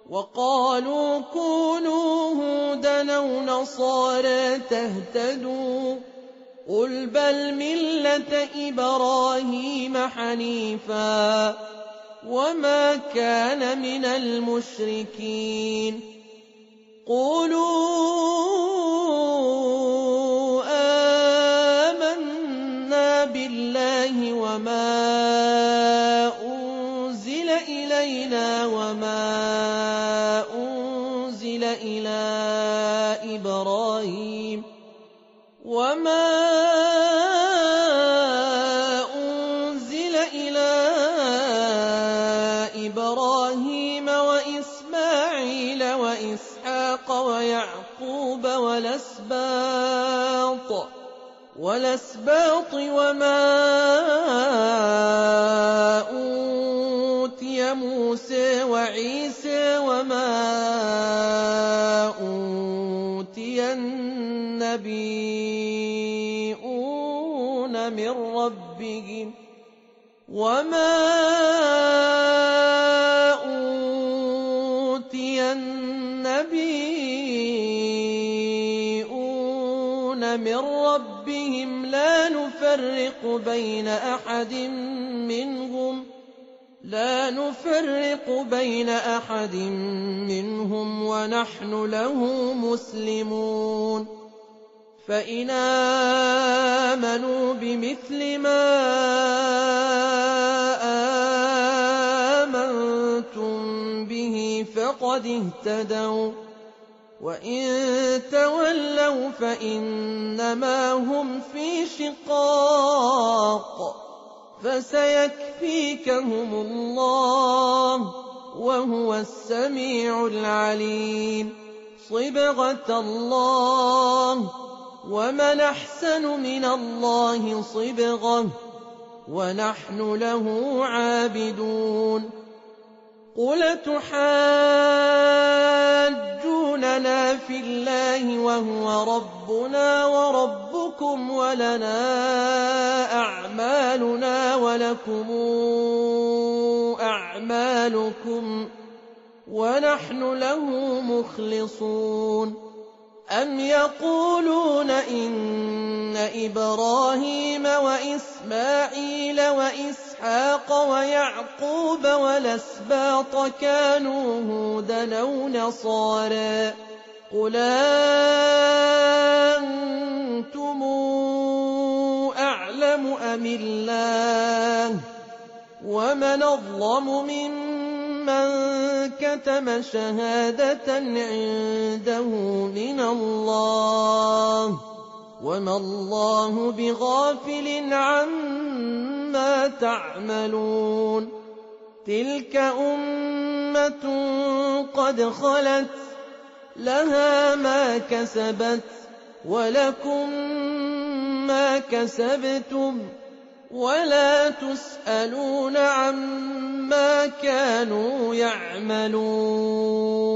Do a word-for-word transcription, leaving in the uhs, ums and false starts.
وقالوا كونوا هودا أو نصارى تهتدوا قل بل ملة إبراهيم حنيفا وما كان من المشركين قولوا آمنا بالله وما أنزل إلينا وما أنزل إلى إبراهيم وما أنزل إلى إبراهيم وإسماعيل وإسحاق ويعقوب والأسباط والأسباط وما أوتي موسى وعيسى وما أوتي النبيون من ربهم وما أوتي النبيون من ربهم لا نفرق بين أحد منهم لا نفرق بين أحد منهم ونحن له مسلمون فإن آمنوا بمثل ما آمنتم به فقد اهتدوا وإن تولوا فإنما هم في شقاق فسيكفيكهم الله وهو السميع العليم صبغة الله ومن أحسن من الله صبغة ونحن له عابدون قل تحاجوننا في الله وهو ربنا وربكم ولنا أعمالنا ولكم أعمالكم ونحن له مخلصون أم يقولون إن إبراهيم وإسماعيل وإسحاق ويعقوب والأسباط كانوا هودا أو نصارى قل أنتم أعلم أم الله ومن أظلم ممن كتم شهادة عنده من الله وما الله بغافل عما تعملون تلك أمة قد خلت لها ما كسبت ولكم ما كسبتم ولا تسألون عما كانوا يعملون